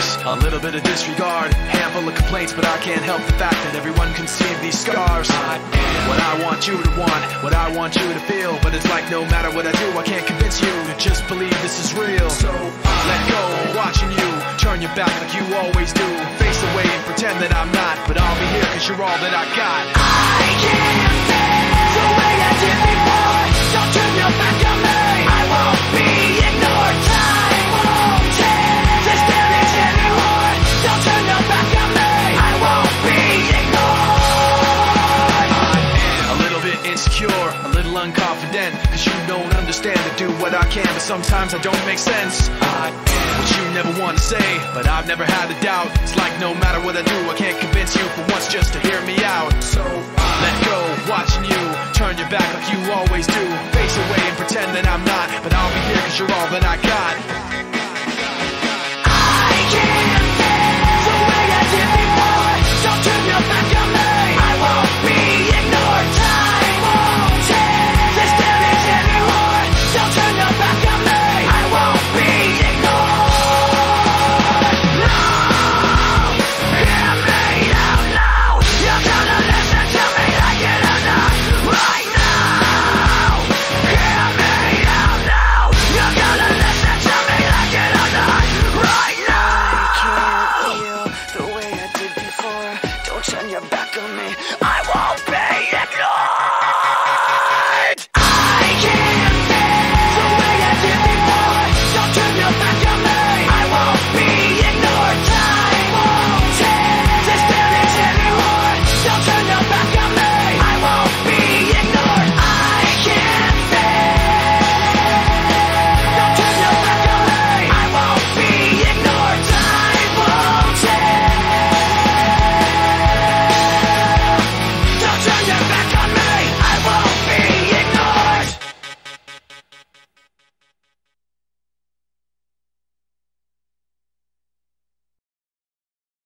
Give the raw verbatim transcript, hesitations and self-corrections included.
scars, a little bit of disregard, handful of complaints, but I can't help the fact that everyone can see these scars. I am what I want you to want, what I want you to feel, but it's like no matter what I do, I can't convince you to just believe this is real. So let go, watching you turn your back like you always do, face away and pretend that I'm not, but I'll be here cause you're all that I got. I can't feel the way I did before. Don't turn your back on me, I won't be ignored. Time won't change this damage anymore. Don't turn your back on me, I won't be ignored. A little bit insecure, a little unconfident, cause you don't understand to do what I can, but sometimes I don't make sense. I am what you never want to say, but I've never had a doubt. It's like no matter what I do, I can't convince you for once just to hear me out. So let go, watching you turn your back like you always do, face away and pretend that I'm not, but I'll be here cause you're all that I got.